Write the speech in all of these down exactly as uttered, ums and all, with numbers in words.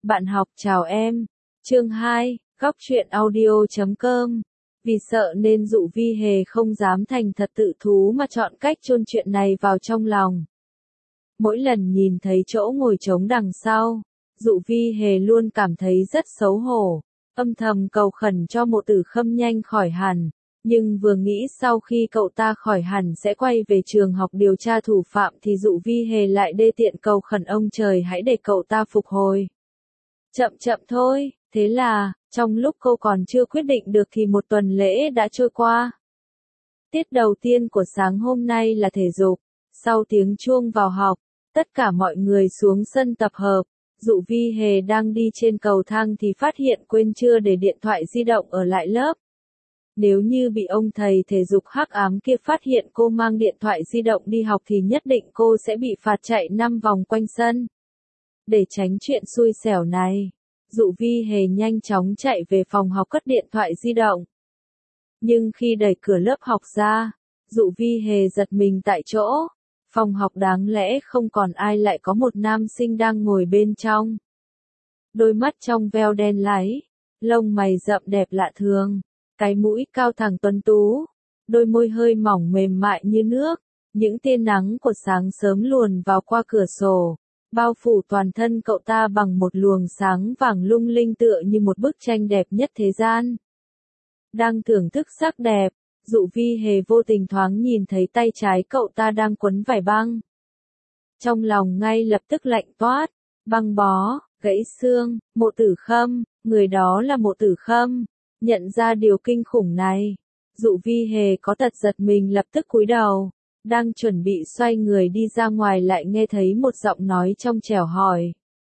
Bạn học chào em. Chương hai, góc truyện audio chấm com. Vì sợ nên Dụ Vi Hề không dám thành thật tự thú mà chọn cách chôn chuyện này vào trong lòng. Mỗi lần nhìn thấy chỗ ngồi trống đằng sau, Dụ Vi Hề luôn cảm thấy rất xấu hổ, âm thầm cầu khẩn cho Mộ Tử Khâm nhanh khỏi hẳn. Nhưng vừa nghĩ sau khi cậu ta khỏi hẳn sẽ quay về trường học điều tra thủ phạm thì Dụ Vi Hề lại đê tiện cầu khẩn ông trời hãy để cậu ta phục hồi. Chậm chậm thôi, thế là, trong lúc cô còn chưa quyết định được thì một tuần lễ đã trôi qua. Tiết đầu tiên của sáng hôm nay là thể dục, sau tiếng chuông vào học, tất cả mọi người xuống sân tập hợp. Dụ Vi Hề đang đi trên cầu thang thì phát hiện quên chưa để điện thoại di động ở lại lớp. Nếu như bị ông thầy thể dục hắc ám kia phát hiện cô mang điện thoại di động đi học thì nhất định cô sẽ bị phạt chạy năm vòng quanh sân. Để tránh chuyện xui xẻo này, Dụ Vi Hề nhanh chóng chạy về phòng học cất điện thoại di động. Nhưng khi đẩy cửa lớp học ra, Dụ Vi Hề giật mình tại chỗ. Phòng học đáng lẽ không còn ai lại có một nam sinh đang ngồi bên trong. Đôi mắt trong veo đen láy, lông mày rậm đẹp lạ thường, cái mũi cao thẳng tuấn tú, đôi môi hơi mỏng mềm mại như nước, những tia nắng của sáng sớm luồn vào qua cửa sổ, bao phủ toàn thân cậu ta bằng một luồng sáng vàng lung linh tựa như một bức tranh đẹp nhất thế gian. Đang thưởng thức sắc đẹp, Dụ Vi Hề vô tình thoáng nhìn thấy tay trái cậu ta đang quấn vải băng. Trong lòng ngay lập tức lạnh toát, băng bó, gãy xương, Mộ Tử Khâm, người đó là Mộ Tử Khâm. Nhận ra điều kinh khủng này, Dụ Vi Hề có tật giật mình lập tức cúi đầu, đang chuẩn bị xoay người đi ra ngoài lại nghe thấy một giọng nói trong trẻo hỏi.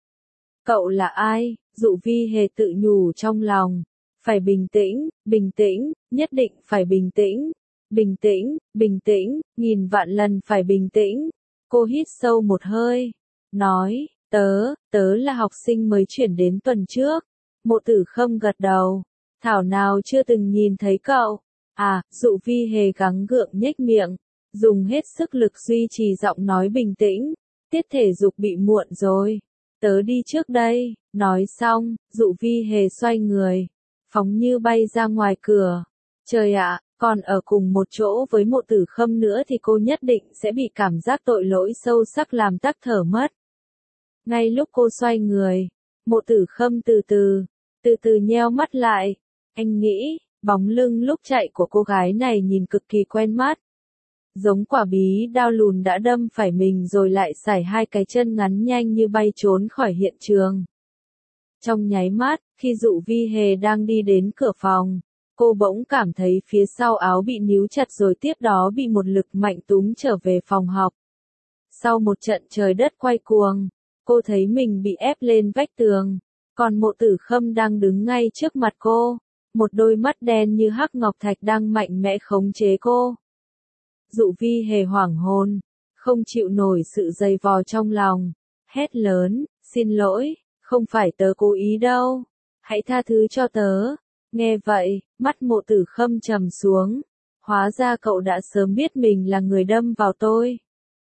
Cậu là ai? Dụ Vi Hề tự nhủ trong lòng. Phải bình tĩnh, bình tĩnh, nhất định phải bình tĩnh, bình tĩnh, bình tĩnh, nghìn vạn lần phải bình tĩnh. Cô hít sâu một hơi, nói, tớ, tớ là học sinh mới chuyển đến tuần trước. Mộ Tử Khâm gật đầu, thảo nào chưa từng nhìn thấy cậu. À, Dụ Vi Hề gắng gượng nhếch miệng, dùng hết sức lực duy trì giọng nói bình tĩnh. Tiết thể dục bị muộn rồi, tớ đi trước đây. Nói xong, Dụ Vi Hề xoay người, phóng như bay ra ngoài cửa. Trời ạ, còn ở cùng một chỗ với Mộ Tử Khâm nữa thì cô nhất định sẽ bị cảm giác tội lỗi sâu sắc làm tắc thở mất. Ngay lúc cô xoay người, Mộ Tử Khâm từ từ, từ từ nheo mắt lại. Anh nghĩ, bóng lưng lúc chạy của cô gái này nhìn cực kỳ quen mắt. Giống quả bí đao lùn đã đâm phải mình rồi lại sải hai cái chân ngắn nhanh như bay trốn khỏi hiện trường. Trong nháy mắt, khi Dụ Vi Hề đang đi đến cửa phòng, cô bỗng cảm thấy phía sau áo bị níu chặt rồi tiếp đó bị một lực mạnh túm trở về phòng học. Sau một trận trời đất quay cuồng, cô thấy mình bị ép lên vách tường, còn Mộ Tử Khâm đang đứng ngay trước mặt cô, một đôi mắt đen như hắc ngọc thạch đang mạnh mẽ khống chế cô. Dụ Vi Hề hoảng hồn, không chịu nổi sự dày vò trong lòng, hét lớn, xin lỗi. Không phải tớ cố ý đâu, hãy tha thứ cho tớ. Nghe vậy, mắt Mộ Tử Khâm trầm xuống, hóa ra cậu đã sớm biết mình là người đâm vào tôi.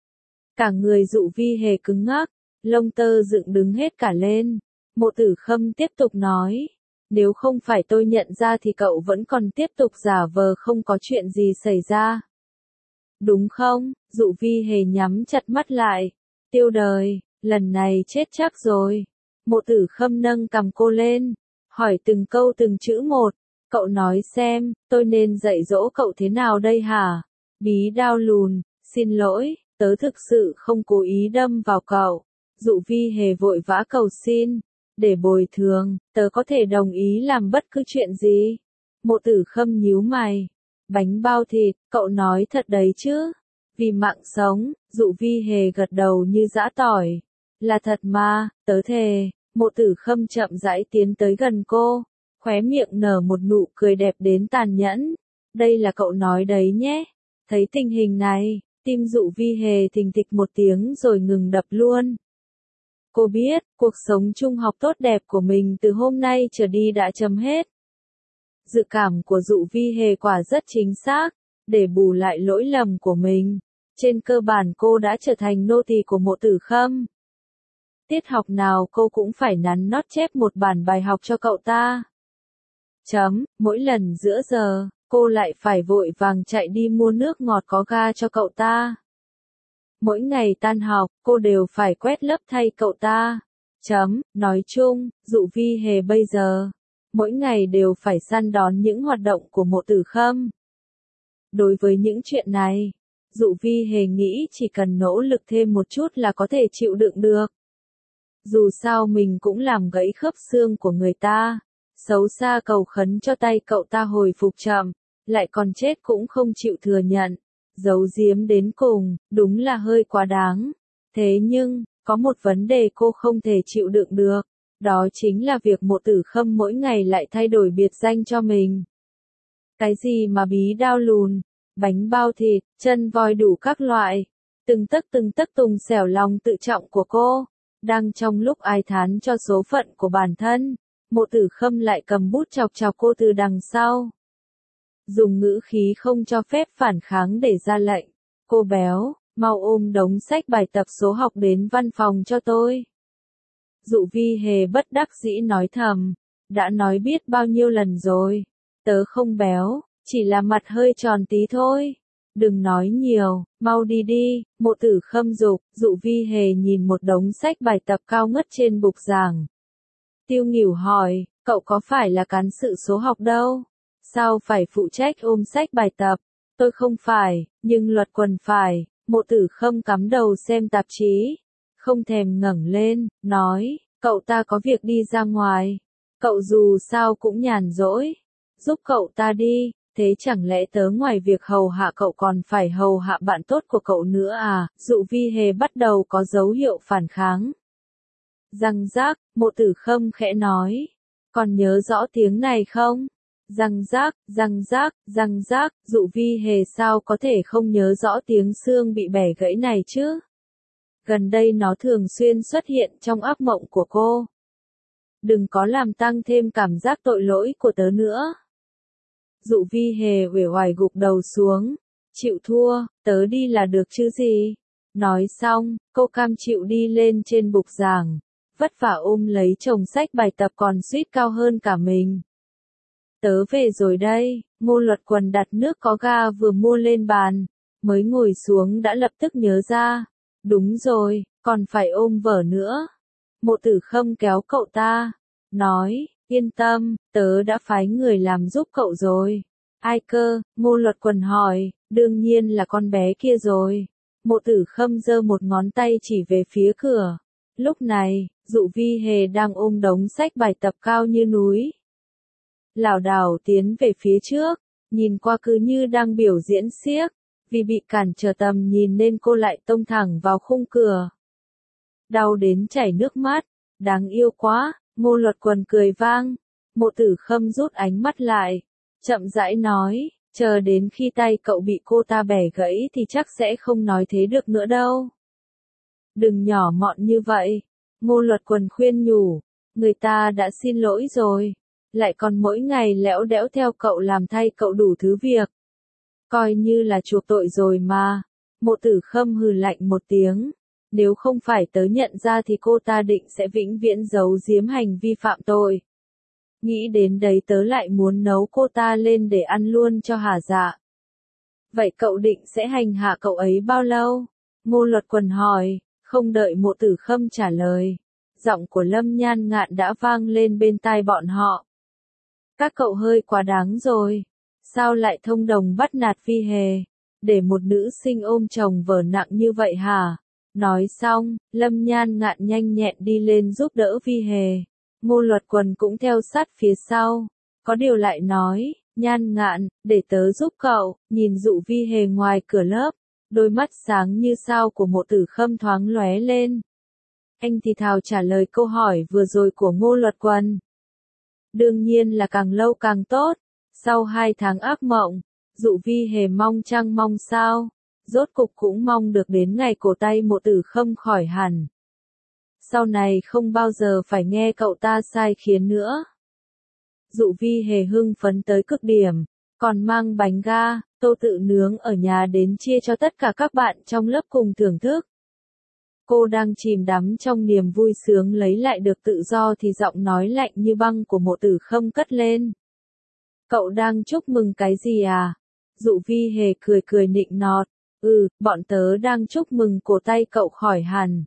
Cả người Dụ Vi Hề cứng ngắc, lông tơ dựng đứng hết cả lên. Mộ Tử Khâm tiếp tục nói, nếu không phải tôi nhận ra thì cậu vẫn còn tiếp tục giả vờ không có chuyện gì xảy ra. Đúng không? Dụ Vi Hề nhắm chặt mắt lại, tiêu đời, lần này chết chắc rồi. Mộ Tử Khâm nâng cằm cô lên, hỏi từng câu từng chữ một. Cậu nói xem, tôi nên dạy dỗ cậu thế nào đây hả? Bí đao lùn, xin lỗi, tớ thực sự không cố ý đâm vào cậu. Dụ Vi Hề vội vã cầu xin, để bồi thường, tớ có thể đồng ý làm bất cứ chuyện gì. Mộ Tử Khâm nhíu mày, bánh bao thịt, cậu nói thật đấy chứ? Vì mạng sống, Dụ Vi Hề gật đầu như giã tỏi. Là thật mà, tớ thề. Mộ Tử Khâm chậm rãi tiến tới gần cô, khóe miệng nở một nụ cười đẹp đến tàn nhẫn. Đây là cậu nói đấy nhé. Thấy tình hình này, tim Dụ Vi Hề thình thịch một tiếng rồi ngừng đập luôn. Cô biết, cuộc sống trung học tốt đẹp của mình từ hôm nay trở đi đã chấm hết. Dự cảm của Dụ Vi Hề quả rất chính xác, để bù lại lỗi lầm của mình. Trên cơ bản cô đã trở thành nô tỳ của Mộ Tử Khâm. Tiết học nào cô cũng phải nắn nót chép một bản bài học cho cậu ta. Chấm, mỗi lần giữa giờ, cô lại phải vội vàng chạy đi mua nước ngọt có ga cho cậu ta. Mỗi ngày tan học, cô đều phải quét lớp thay cậu ta. Chấm, nói chung, Dụ Vi Hề bây giờ, mỗi ngày đều phải săn đón những hoạt động của Mộ Tử Khâm. Đối với những chuyện này, Dụ Vi Hề nghĩ chỉ cần nỗ lực thêm một chút là có thể chịu đựng được. Dù sao mình cũng làm gãy khớp xương của người ta, xấu xa cầu khấn cho tay cậu ta hồi phục chậm, lại còn chết cũng không chịu thừa nhận, giấu giếm đến cùng, đúng là hơi quá đáng. Thế nhưng, có một vấn đề cô không thể chịu đựng được, đó chính là việc Mộ Tử Khâm mỗi ngày lại thay đổi biệt danh cho mình. Cái gì mà bí đao lùn, bánh bao thịt, chân voi đủ các loại, từng tấc từng tấc tùng xẻo lòng tự trọng của cô. Đang trong lúc ai thán cho số phận của bản thân, Mộ Tử Khâm lại cầm bút chọc chọc cô từ đằng sau. Dùng ngữ khí không cho phép phản kháng để ra lệnh. Cô béo, mau ôm đống sách bài tập số học đến văn phòng cho tôi. Dụ Vi Hề bất đắc dĩ nói thầm, đã nói biết bao nhiêu lần rồi, tớ không béo, chỉ là mặt hơi tròn tí thôi. Đừng nói nhiều, mau đi đi, Mộ Tử Khâm giục. Dụ Vi Hề nhìn một đống sách bài tập cao ngất trên bục giảng. Tiêu Nghỉu hỏi, cậu có phải là cán sự số học đâu? Sao phải phụ trách ôm sách bài tập? Tôi không phải, nhưng Luật Quần phải. Mộ Tử Khâm cắm đầu xem tạp chí, không thèm ngẩng lên, nói, cậu ta có việc đi ra ngoài. Cậu dù sao cũng nhàn rỗi, giúp cậu ta đi. Thế chẳng lẽ tớ ngoài việc hầu hạ cậu còn phải hầu hạ bạn tốt của cậu nữa à? Dụ Vi Hề bắt đầu có dấu hiệu phản kháng. Răng rác, Mộ Tử Khâm khẽ nói, còn nhớ rõ tiếng này không? Răng rác, răng rác, răng rác, Dụ Vi Hề sao có thể không nhớ rõ tiếng xương bị bẻ gãy này chứ? Gần đây nó thường xuyên xuất hiện trong ác mộng của cô. Đừng có làm tăng thêm cảm giác tội lỗi của tớ nữa. Dụ Vi Hề uể oải gục đầu xuống, chịu thua, tớ đi là được chứ gì. Nói xong, cô cam chịu đi lên trên bục giảng, vất vả ôm lấy chồng sách bài tập còn suýt cao hơn cả mình. Tớ về rồi đây. Ngô Luật Quần đặt nước có ga vừa mua lên bàn, mới ngồi xuống đã lập tức nhớ ra. Đúng rồi, còn phải ôm vở nữa. Mộ Tử Khâm kéo cậu ta, nói, yên tâm, tớ đã phái người làm giúp cậu rồi. Ai cơ? Ngô Luật Quần hỏi. Đương nhiên là con bé kia rồi. Mộ Tử Khâm giơ một ngón tay chỉ về phía cửa. Lúc này, Dụ Vi Hề đang ôm đống sách bài tập cao như núi, lảo đảo tiến về phía trước, nhìn qua cứ như đang biểu diễn xiếc. Vì bị cản trở tầm nhìn nên cô lại tông thẳng vào khung cửa. Đau đến chảy nước mắt, đáng yêu quá. Ngô Luật Quần cười vang. Mộ Tử Khâm rút ánh mắt lại, chậm rãi nói, chờ đến khi tay cậu bị cô ta bẻ gãy thì chắc sẽ không nói thế được nữa đâu. Đừng nhỏ mọn như vậy. Ngô Luật Quần khuyên nhủ, người ta đã xin lỗi rồi, lại còn mỗi ngày lẽo đẽo theo cậu làm thay cậu đủ thứ việc. Coi như là chuộc tội rồi mà. Mộ Tử Khâm hừ lạnh một tiếng. Nếu không phải tớ nhận ra thì cô ta định sẽ vĩnh viễn giấu giếm hành vi phạm tội. Nghĩ đến đấy tớ lại muốn nấu cô ta lên để ăn luôn cho hả dạ. Vậy cậu định sẽ hành hạ cậu ấy bao lâu? Ngô Luật Quần hỏi. Không đợi Mộ Tử Khâm trả lời, giọng của Lâm Nhan Ngạn đã vang lên bên tai bọn họ. Các cậu hơi quá đáng rồi. Sao lại thông đồng bắt nạt Vi Hề, để một nữ sinh ôm chồng vợ nặng như vậy hả? Nói xong, Lâm Nhan Ngạn nhanh nhẹn đi lên giúp đỡ Vi Hề. Ngô Luật Quần cũng theo sát phía sau. Có điều lại nói, Nhan Ngạn, để tớ giúp cậu. Nhìn Dụ Vi Hề ngoài cửa lớp, đôi mắt sáng như sao của Mộ Tử Khâm thoáng lóe lên. Anh thì thào trả lời câu hỏi vừa rồi của Ngô Luật Quần. Đương nhiên là càng lâu càng tốt. Sau hai tháng ác mộng, Dụ Vi Hề mong chăng mong sao, rốt cục cũng mong được đến ngày cổ tay Mộ Tử Khâm khỏi hẳn. Sau này không bao giờ phải nghe cậu ta sai khiến nữa. Dụ Vi Hề hưng phấn tới cực điểm, còn mang bánh ga, tô tự nướng ở nhà đến chia cho tất cả các bạn trong lớp cùng thưởng thức. Cô đang chìm đắm trong niềm vui sướng lấy lại được tự do thì giọng nói lạnh như băng của Mộ Tử Khâm cất lên. Cậu đang chúc mừng cái gì à? Dụ Vi Hề cười cười nịnh nọt. Ừ, bọn tớ đang chúc mừng cổ tay cậu khỏi hẳn.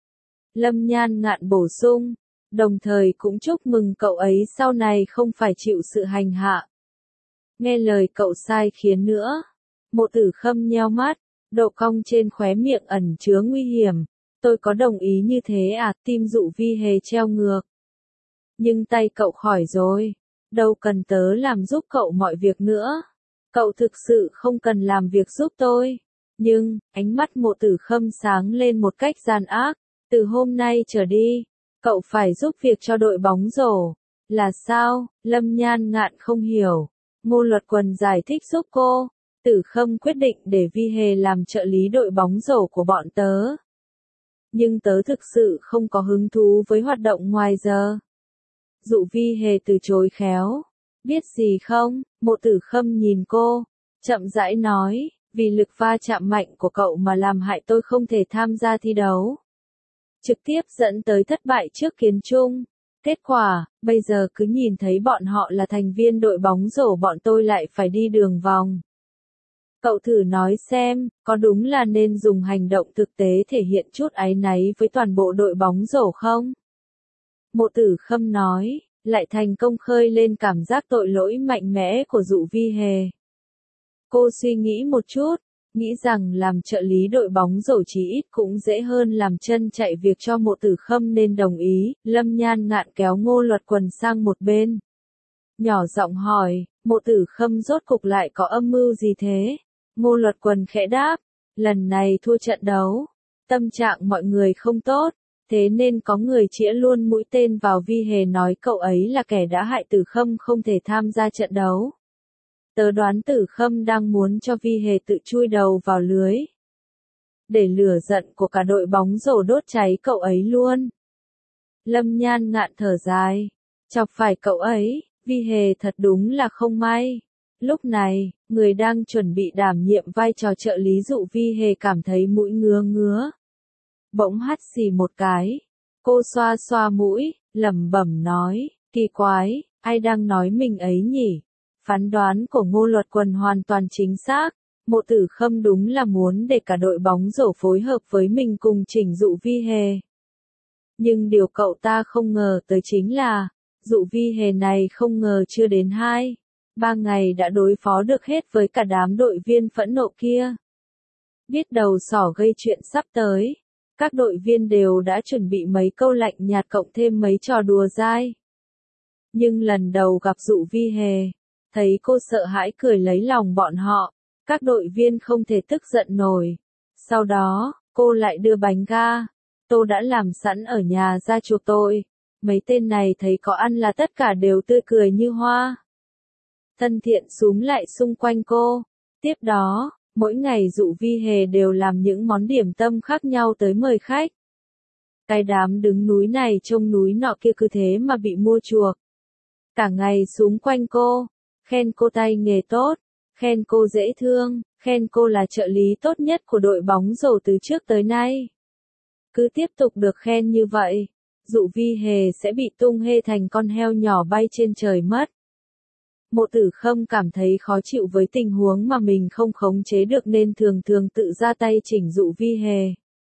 Lâm Nhan Ngạn bổ sung. Đồng thời cũng chúc mừng cậu ấy sau này không phải chịu sự hành hạ. Nghe lời cậu sai khiến nữa. Mộ Tử Khâm nheo mắt, độ cong trên khóe miệng ẩn chứa nguy hiểm. Tôi có đồng ý như thế à? Tim Dụ Vi Hề treo ngược. Nhưng tay cậu khỏi rồi. Đâu cần tớ làm giúp cậu mọi việc nữa. Cậu thực sự không cần làm việc giúp tôi. Nhưng, ánh mắt Mộ Tử Khâm sáng lên một cách gian ác. Từ hôm nay trở đi, cậu phải giúp việc cho đội bóng rổ. Là sao? Lâm Nhan Ngạn không hiểu. Ngô Luật Quần giải thích giúp cô. Tử Khâm quyết định để Vi Hề làm trợ lý đội bóng rổ của bọn tớ. Nhưng tớ thực sự không có hứng thú với hoạt động ngoài giờ. Dụ Vi Hề từ chối khéo. Biết gì không? Mộ Tử Khâm nhìn cô, chậm rãi nói, vì lực va chạm mạnh của cậu mà làm hại tôi không thể tham gia thi đấu. Trực tiếp dẫn tới thất bại trước Kiến Trung. Kết quả, bây giờ cứ nhìn thấy bọn họ là thành viên đội bóng rổ bọn tôi lại phải đi đường vòng. Cậu thử nói xem, có đúng là nên dùng hành động thực tế thể hiện chút áy náy với toàn bộ đội bóng rổ không? Mộ Tử Khâm nói, lại thành công khơi lên cảm giác tội lỗi mạnh mẽ của Dụ Vi Hề. Cô suy nghĩ một chút, nghĩ rằng làm trợ lý đội bóng rổ chí ít cũng dễ hơn làm chân chạy việc cho Mộ Tử Khâm nên đồng ý. Lâm Nhan Ngạn kéo Ngô Luật Quần sang một bên. Nhỏ giọng hỏi, Mộ Tử Khâm rốt cục lại có âm mưu gì thế? Ngô Luật Quần khẽ đáp, lần này thua trận đấu, tâm trạng mọi người không tốt, thế nên có người chĩa luôn mũi tên vào Vi Hề nói cậu ấy là kẻ đã hại Tử Khâm không thể tham gia trận đấu. Tớ đoán Tử Khâm đang muốn cho Vi Hề tự chui đầu vào lưới. Để lửa giận của cả đội bóng rổ đốt cháy cậu ấy luôn. Lâm Nhan Ngạn thở dài, chọc phải cậu ấy, Vi Hề thật đúng là không may. Lúc này, người đang chuẩn bị đảm nhiệm vai trò trợ lý Dụ Vi Hề cảm thấy mũi ngứa ngứa. Bỗng hắt xì một cái. Cô xoa xoa mũi, lẩm bẩm nói, kỳ quái, ai đang nói mình ấy nhỉ? Phán đoán của Ngô Luật Quần hoàn toàn chính xác. Mộ Tử Khâm đúng là muốn để cả đội bóng rổ phối hợp với mình cùng chỉnh Dụ Vi Hề. Nhưng điều cậu ta không ngờ tới chính là, Dụ Vi Hề này không ngờ chưa đến hai, ba ngày đã đối phó được hết với cả đám đội viên phẫn nộ kia. Biết đầu sỏ gây chuyện sắp tới, các đội viên đều đã chuẩn bị mấy câu lạnh nhạt cộng thêm mấy trò đùa dai. Nhưng lần đầu gặp Dụ Vi Hề, thấy cô sợ hãi cười lấy lòng bọn họ, các đội viên không thể tức giận nổi. Sau đó, cô lại đưa bánh ga, tôi đã làm sẵn ở nhà ra chuộc tội. Mấy tên này thấy có ăn là tất cả đều tươi cười như hoa. Thân thiện xúm lại xung quanh cô. Tiếp đó, mỗi ngày Dụ Vi Hề đều làm những món điểm tâm khác nhau tới mời khách. Cái đám đứng núi này trông núi nọ kia cứ thế mà bị mua chuộc. Cả ngày xúm quanh cô, khen cô tay nghề tốt, khen cô dễ thương, khen cô là trợ lý tốt nhất của đội bóng rổ từ trước tới nay. Cứ tiếp tục được khen như vậy, Dụ Vi Hề sẽ bị tung hê thành con heo nhỏ bay trên trời mất. Mộ Tử Khâm cảm thấy khó chịu với tình huống mà mình không khống chế được nên thường thường tự ra tay chỉnh Dụ Vi Hề.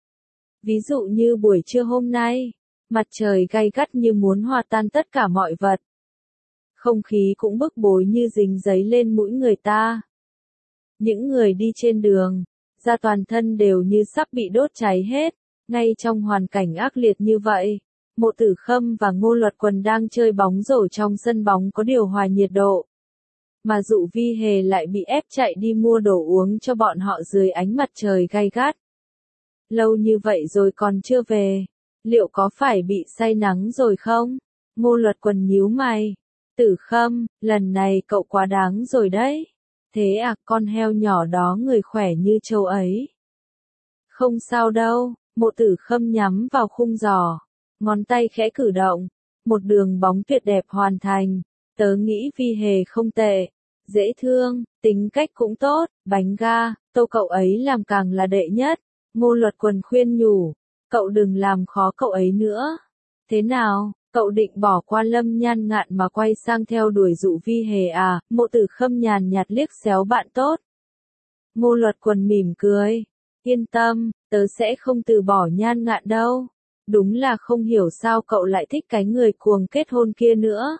Ví dụ như buổi trưa hôm nay, mặt trời gay gắt như muốn hòa tan tất cả mọi vật. Không khí cũng bức bối như dính giấy lên mũi người ta. Những người đi trên đường, da toàn thân đều như sắp bị đốt cháy hết. Ngay trong hoàn cảnh ác liệt như vậy, Mộ Tử Khâm và Ngô Luật Quần đang chơi bóng rổ trong sân bóng có điều hòa nhiệt độ. Mà Dụ Vi Hề lại bị ép chạy đi mua đồ uống cho bọn họ dưới ánh mặt trời gay gắt. Lâu như vậy rồi còn chưa về, liệu có phải bị say nắng rồi không? Ngô Luật Quần nhíu mày. Tử Khâm, lần này cậu quá đáng rồi đấy. Thế à, con heo nhỏ đó người khỏe như trâu ấy. Không sao đâu. Mộ Tử Khâm nhắm vào khung giỏ, ngón tay khẽ cử động, một đường bóng tuyệt đẹp hoàn thành. Tớ nghĩ Vi Hề không tệ, dễ thương, tính cách cũng tốt, bánh ga, tô cậu ấy làm càng là đệ nhất. Ngô Luật Quần khuyên nhủ, cậu đừng làm khó cậu ấy nữa. Thế nào, cậu định bỏ qua Lâm Nhan Ngạn mà quay sang theo đuổi Dụ Vi Hề à? Mộ Tử Khâm nhàn nhạt liếc xéo bạn tốt. Ngô Luật Quần mỉm cười. Yên tâm, tớ sẽ không từ bỏ Nhan Ngạn đâu. Đúng là không hiểu sao cậu lại thích cái người cuồng kết hôn kia nữa.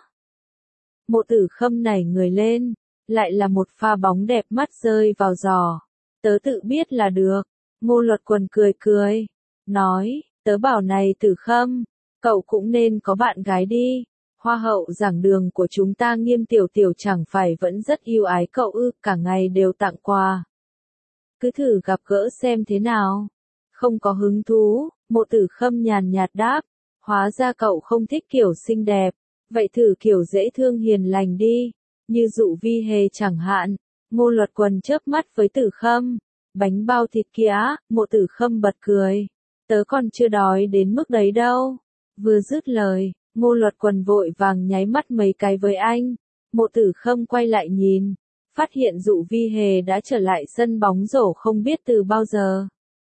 Mộ Tử Khâm nảy người lên, lại là một pha bóng đẹp mắt rơi vào giò. Tớ tự biết là được. Ngô Luật Quần cười cười, nói, tớ bảo này Tử Khâm, cậu cũng nên có bạn gái đi. Hoa hậu giảng đường của chúng ta Nghiêm Tiểu Tiểu chẳng phải vẫn rất yêu ái cậu ư, cả ngày đều tặng quà. Cứ thử gặp gỡ xem thế nào. Không có hứng thú, Mộ Tử Khâm nhàn nhạt đáp, hóa ra cậu không thích kiểu xinh đẹp, vậy thử kiểu dễ thương hiền lành đi, như Dụ Vi Hề chẳng hạn. Ngô Luật Quần chớp mắt với Tử Khâm, bánh bao thịt kia, Mộ Tử Khâm bật cười, tớ còn chưa đói đến mức đấy đâu. Vừa dứt lời, Ngô Luật Quần vội vàng nháy mắt mấy cái với anh. Mộ Tử Khâm quay lại nhìn, phát hiện Dụ Vi Hề đã trở lại sân bóng rổ không biết từ bao giờ.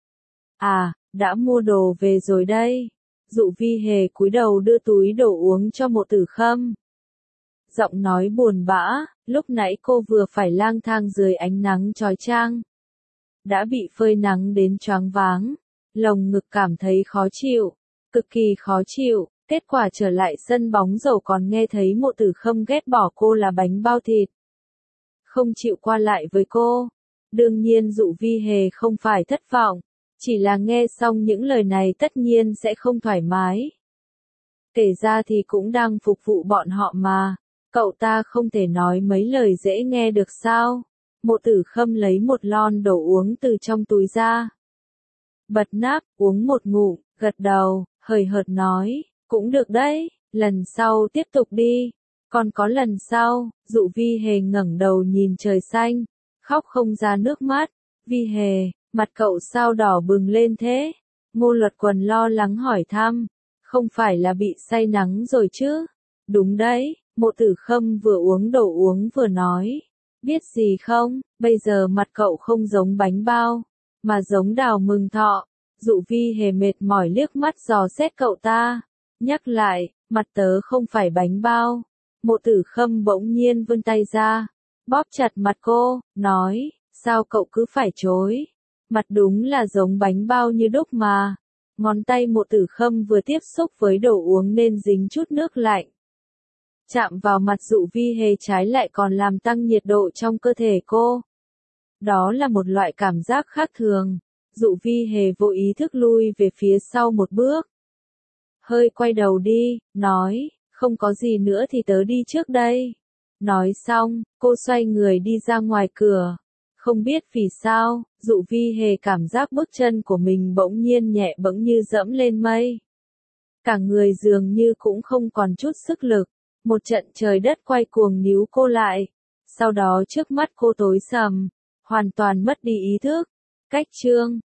À, đã mua đồ về rồi đây. Dụ Vi Hề cúi đầu đưa túi đồ uống cho Mộ Tử Khâm. Giọng nói buồn bã, lúc nãy cô vừa phải lang thang dưới ánh nắng chói chang. Đã bị phơi nắng đến choáng váng, lồng ngực cảm thấy khó chịu, cực kỳ khó chịu. Kết quả trở lại sân bóng rổ còn nghe thấy Mộ Tử Khâm ghét bỏ cô là bánh bao thịt. Không chịu qua lại với cô. Đương nhiên Dụ Vi Hề không phải thất vọng, chỉ là nghe xong những lời này tất nhiên sẽ không thoải mái. Kể ra thì cũng đang phục vụ bọn họ mà, cậu ta không thể nói mấy lời dễ nghe được sao? Mộ Tử Khâm lấy một lon đồ uống từ trong túi ra. Bật nắp, uống một ngụm, gật đầu, hời hợt nói, cũng được đấy, lần sau tiếp tục đi. Còn có lần sau, Dụ Vi Hề ngẩng đầu nhìn trời xanh, khóc không ra nước mắt. Vi Hề, mặt cậu sao đỏ bừng lên thế? Ngô Luật Quần lo lắng hỏi thăm, không phải là bị say nắng rồi chứ? Đúng đấy, Mộ Tử Khâm vừa uống đồ uống vừa nói, biết gì không, bây giờ mặt cậu không giống bánh bao, mà giống đào mừng thọ. Dụ Vi Hề mệt mỏi liếc mắt dò xét cậu ta, nhắc lại, mặt tớ không phải bánh bao. Mộ Tử Khâm bỗng nhiên vươn tay ra, bóp chặt mặt cô, nói, sao cậu cứ phải chối? Mặt đúng là giống bánh bao như đúc mà. Ngón tay Mộ Tử Khâm vừa tiếp xúc với đồ uống nên dính chút nước lạnh. Chạm vào mặt Dụ Vi Hề trái lại còn làm tăng nhiệt độ trong cơ thể cô. Đó là một loại cảm giác khác thường. Dụ Vi Hề vô ý thức lui về phía sau một bước. Hơi quay đầu đi, nói, không có gì nữa thì tớ đi trước đây. Nói xong, cô xoay người đi ra ngoài cửa. Không biết vì sao, Dụ Vi Hề cảm giác bước chân của mình bỗng nhiên nhẹ bẫng như dẫm lên mây. Cả người dường như cũng không còn chút sức lực. Một trận trời đất quay cuồng níu cô lại. Sau đó trước mắt cô tối sầm, hoàn toàn mất đi ý thức. Cách chương